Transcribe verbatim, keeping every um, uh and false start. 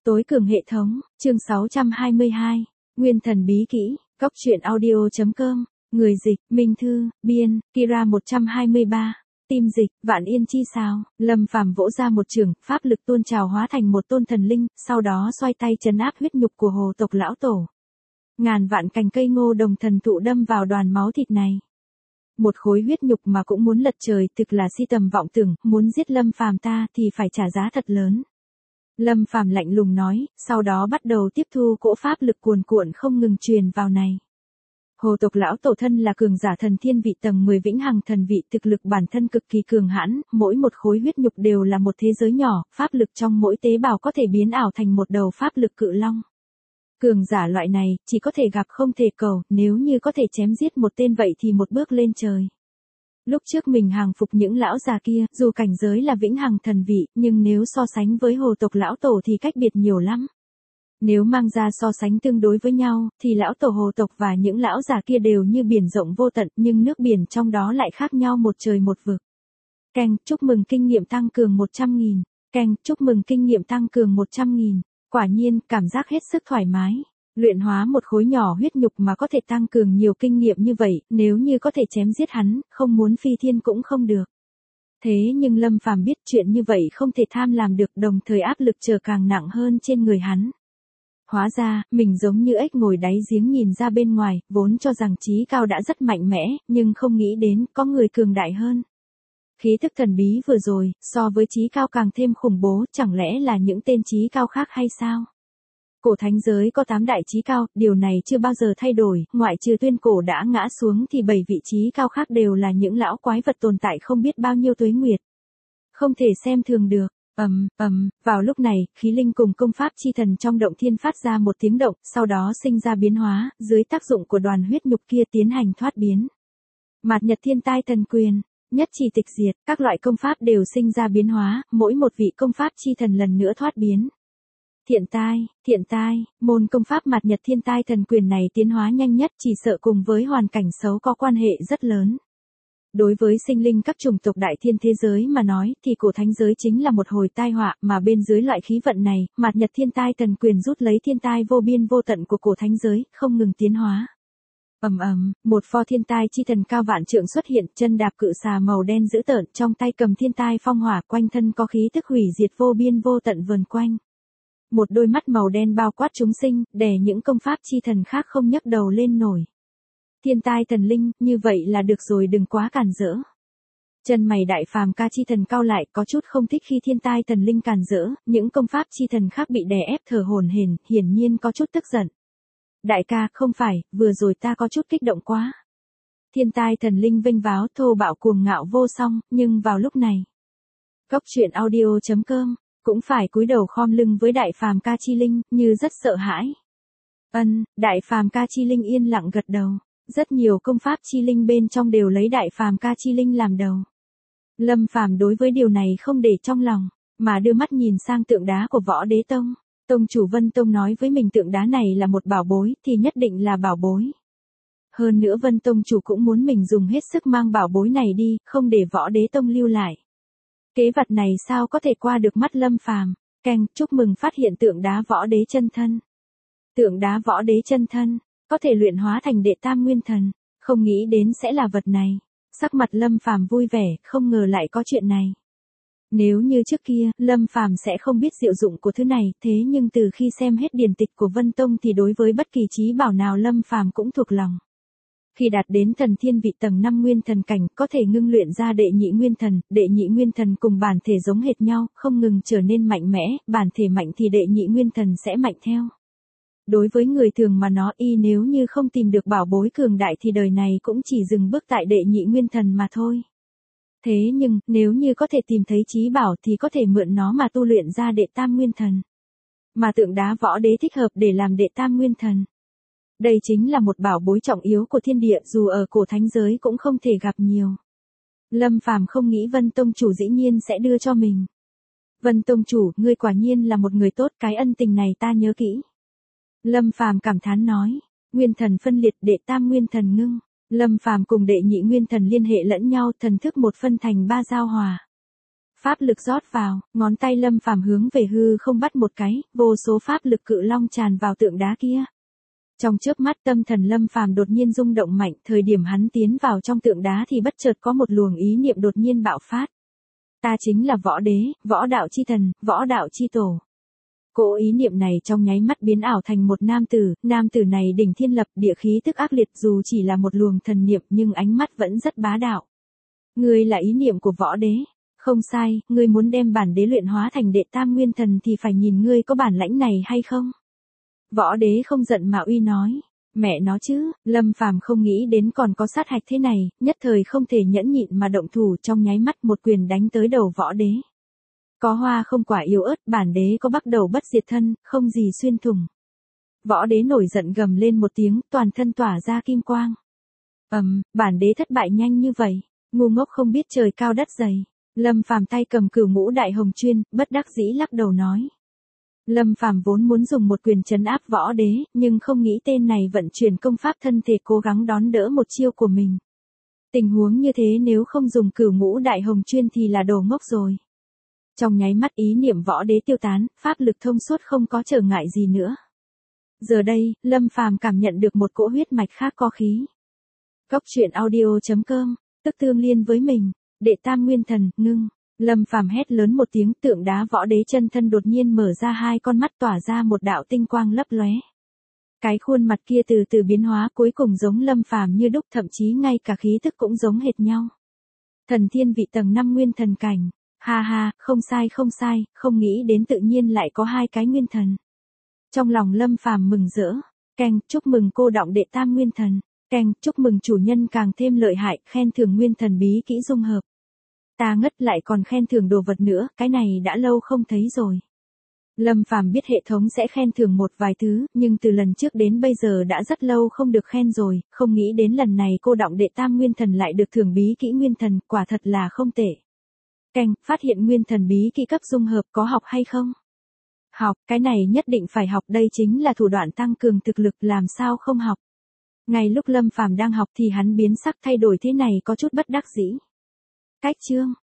Tối cường hệ thống, chương sáu trăm hai mươi hai, Nguyên thần bí kỹ, Cóc truyện audio chấm com, người dịch, Minh Thư, biên, Kira một trăm hai mươi ba, tim dịch, Vạn Yên chi sao, Lâm Phàm vỗ ra một trường, pháp lực tuôn trào hóa thành một tôn thần linh, sau đó xoay tay trấn áp huyết nhục của hồ tộc lão tổ. Ngàn vạn cành cây ngô đồng thần thụ đâm vào đoàn máu thịt này. Một khối huyết nhục mà cũng muốn lật trời, thực là si tầm vọng tưởng, muốn giết Lâm Phàm ta thì phải trả giá thật lớn. Lâm Phàm lạnh lùng nói, sau đó bắt đầu tiếp thu cỗ pháp lực cuồn cuộn không ngừng truyền vào này. Hồ tộc lão tổ thân là cường giả thần thiên vị tầng mười vĩnh hằng thần vị, thực lực bản thân cực kỳ cường hãn, mỗi một khối huyết nhục đều là một thế giới nhỏ, pháp lực trong mỗi tế bào có thể biến ảo thành một đầu pháp lực cự long. Cường giả loại này, chỉ có thể gặp không thể cầu, nếu như có thể chém giết một tên vậy thì một bước lên trời. Lúc trước mình hàng phục những lão già kia, dù cảnh giới là vĩnh hằng thần vị, nhưng nếu so sánh với hồ tộc lão tổ thì cách biệt nhiều lắm. Nếu mang ra so sánh tương đối với nhau, thì lão tổ hồ tộc và những lão già kia đều như biển rộng vô tận, nhưng nước biển trong đó lại khác nhau một trời một vực. Keng, chúc mừng kinh nghiệm tăng cường một trăm nghìn. Keng, chúc mừng kinh nghiệm tăng cường một trăm nghìn. Quả nhiên, cảm giác hết sức thoải mái. Luyện hóa một khối nhỏ huyết nhục mà có thể tăng cường nhiều kinh nghiệm như vậy, nếu như có thể chém giết hắn, không muốn phi thiên cũng không được. Thế nhưng Lâm Phàm biết chuyện như vậy không thể tham làm được, đồng thời áp lực trở càng nặng hơn trên người hắn. Hóa ra, mình giống như ếch ngồi đáy giếng nhìn ra bên ngoài, vốn cho rằng trí cao đã rất mạnh mẽ, nhưng không nghĩ đến có người cường đại hơn. Khí thức thần bí vừa rồi, so với trí cao càng thêm khủng bố, chẳng lẽ là những tên trí cao khác hay sao? Cổ thánh giới có tám đại trí cao, điều này chưa bao giờ thay đổi, ngoại trừ tuyên cổ đã ngã xuống thì bảy vị trí cao khác đều là những lão quái vật tồn tại không biết bao nhiêu tuế nguyệt. Không thể xem thường được. Ầm, ầm, vào lúc này, khí linh cùng công pháp chi thần trong động thiên phát ra một tiếng động, sau đó sinh ra biến hóa, dưới tác dụng của đoàn huyết nhục kia tiến hành thoát biến. Mạt Nhật Thiên Tai Thần Quyền, nhất chỉ tịch diệt, các loại công pháp đều sinh ra biến hóa, mỗi một vị công pháp chi thần lần nữa thoát biến. Thiện tai, thiện tai, môn công pháp Mạt Nhật Thiên Tai Thần Quyền này tiến hóa nhanh nhất, chỉ sợ cùng với hoàn cảnh xấu có quan hệ rất lớn. Đối với sinh linh các chủng tộc đại thiên thế giới mà nói, thì cổ thánh giới chính là một hồi tai họa, mà bên dưới loại khí vận này, Mạt Nhật Thiên Tai Thần Quyền rút lấy thiên tai vô biên vô tận của cổ thánh giới, không ngừng tiến hóa. Ầm ầm, một pho thiên tai chi thần cao vạn trượng xuất hiện, chân đạp cự xà màu đen dữ tợn, trong tay cầm thiên tai phong hỏa, quanh thân có khí tức hủy diệt vô biên vô tận vờn quanh. Một đôi mắt màu đen bao quát chúng sinh, đè những công pháp chi thần khác không nhấc đầu lên nổi. Thiên tai thần linh, như vậy là được rồi, đừng quá cản rỡ. Chân mày đại phàm ca chi thần cau lại, có chút không thích khi thiên tai thần linh cản rỡ, những công pháp chi thần khác bị đè ép thở hổn hển, hiển nhiên có chút tức giận. Đại ca, không phải, vừa rồi ta có chút kích động quá. Thiên tai thần linh vênh váo thô bạo cuồng ngạo vô song, nhưng vào lúc này. Cóc truyện audio chấm com, cũng phải cúi đầu khom lưng với đại phàm ca chi linh, như rất sợ hãi. Ân, đại phàm ca chi linh yên lặng gật đầu. Rất nhiều công pháp chi linh bên trong đều lấy đại phàm ca chi linh làm đầu. Lâm Phàm đối với điều này không để trong lòng, mà đưa mắt nhìn sang tượng đá của Võ Đế Tông. Tông chủ Vân Tông nói với mình tượng đá này là một bảo bối, thì nhất định là bảo bối. Hơn nữa Vân Tông chủ cũng muốn mình dùng hết sức mang bảo bối này đi, không để Võ Đế Tông lưu lại. Kế vật này sao có thể qua được mắt Lâm Phàm? Keng, chúc mừng phát hiện tượng đá Võ Đế chân thân. Tượng đá Võ Đế chân thân, có thể luyện hóa thành đệ tam nguyên thần, không nghĩ đến sẽ là vật này. Sắc mặt Lâm Phàm vui vẻ, không ngờ lại có chuyện này. Nếu như trước kia, Lâm Phàm sẽ không biết diệu dụng của thứ này, thế nhưng từ khi xem hết điển tịch của Vân Tông thì đối với bất kỳ chí bảo nào Lâm Phàm cũng thuộc lòng. Khi đạt đến thần thiên vị tầng năm nguyên thần cảnh, có thể ngưng luyện ra đệ nhị nguyên thần, đệ nhị nguyên thần cùng bản thể giống hệt nhau, không ngừng trở nên mạnh mẽ, bản thể mạnh thì đệ nhị nguyên thần sẽ mạnh theo. Đối với người thường mà nói, y nếu như không tìm được bảo bối cường đại thì đời này cũng chỉ dừng bước tại đệ nhị nguyên thần mà thôi. Thế nhưng, nếu như có thể tìm thấy chí bảo thì có thể mượn nó mà tu luyện ra đệ tam nguyên thần. Mà tượng đá Võ Đế thích hợp để làm đệ tam nguyên thần. Đây chính là một bảo bối trọng yếu của thiên địa, dù ở cổ thánh giới cũng không thể gặp nhiều. Lâm Phàm không nghĩ Vân Tông chủ dĩ nhiên sẽ đưa cho mình. Vân Tông chủ, ngươi quả nhiên là một người tốt, cái ân tình này ta nhớ kỹ. Lâm Phàm cảm thán nói, nguyên thần phân liệt, đệ tam nguyên thần ngưng. Lâm Phàm cùng đệ nhị nguyên thần liên hệ lẫn nhau, thần thức một phân thành ba giao hòa. Pháp lực rót vào, ngón tay Lâm Phàm hướng về hư không bắt một cái, vô số pháp lực cự long tràn vào tượng đá kia. Trong chớp mắt tâm thần Lâm Phàm đột nhiên rung động mạnh, thời điểm hắn tiến vào trong tượng đá thì bất chợt có một luồng ý niệm đột nhiên bạo phát. Ta chính là võ đế, võ đạo chi thần, võ đạo chi tổ. Cỗ ý niệm này trong nháy mắt biến ảo thành một nam tử, nam tử này đỉnh thiên lập địa khí tức ác liệt dù chỉ là một luồng thần niệm nhưng ánh mắt vẫn rất bá đạo. Ngươi là ý niệm của võ đế. Không sai, ngươi muốn đem bản đế luyện hóa thành đệ tam nguyên thần thì phải nhìn ngươi có bản lãnh này hay không. Võ đế không giận mà uy nói. Mẹ nó chứ, Lâm Phàm không nghĩ đến còn có sát hạch thế này, nhất thời không thể nhẫn nhịn mà động thủ, trong nháy mắt một quyền đánh tới đầu võ đế. Có hoa không quả yếu ớt, bản đế có bắt đầu bất diệt thân, không gì xuyên thủng. Võ đế nổi giận gầm lên một tiếng, toàn thân tỏa ra kim quang. Ầm, um, bản đế thất bại nhanh như vậy, ngu ngốc không biết trời cao đất dày. Lâm Phàm tay cầm cửu ngũ đại hồng chuyên, bất đắc dĩ lắc đầu nói. Lâm Phàm vốn muốn dùng một quyền trấn áp võ đế, nhưng không nghĩ tên này vận chuyển công pháp thân thể cố gắng đón đỡ một chiêu của mình. Tình huống như thế nếu không dùng cửu ngũ đại hồng chuyên thì là đồ ngốc rồi. Trong nháy mắt ý niệm võ đế tiêu tán, pháp lực thông suốt không có trở ngại gì nữa. Giờ đây, Lâm Phàm cảm nhận được một cỗ huyết mạch khác có khí. Góc truyện audio chấm com, tức tương liên với mình, đệ tam nguyên thần, ngưng. Lâm Phàm hét lớn một tiếng, tượng đá võ đế chân thân đột nhiên mở ra hai con mắt tỏa ra một đạo tinh quang lấp lóe. Cái khuôn mặt kia từ từ biến hóa cuối cùng giống Lâm Phàm như đúc, thậm chí ngay cả khí tức cũng giống hệt nhau. Thần thiên vị tầng năm nguyên thần cảnh. Ha ha, không sai không sai, không nghĩ đến tự nhiên lại có hai cái nguyên thần. Trong lòng Lâm Phàm mừng rỡ. Keng, chúc mừng cô đọng đệ tam nguyên thần. Keng, chúc mừng chủ nhân càng thêm lợi hại, khen thưởng nguyên thần bí kỹ dung hợp. Ta ngất lại còn khen thưởng đồ vật nữa, cái này đã lâu không thấy rồi. Lâm Phàm biết hệ thống sẽ khen thưởng một vài thứ, nhưng từ lần trước đến bây giờ đã rất lâu không được khen rồi, không nghĩ đến lần này cô đọng đệ tam nguyên thần lại được thưởng bí kỹ nguyên thần, quả thật là không tệ. Keng, phát hiện nguyên thần bí kỹ cấp dung hợp, có học hay không? Học, cái này nhất định phải học, đây chính là thủ đoạn tăng cường thực lực, làm sao không học. Ngay lúc Lâm Phàm đang học thì hắn biến sắc thay đổi thế này có chút bất đắc dĩ. Cách chương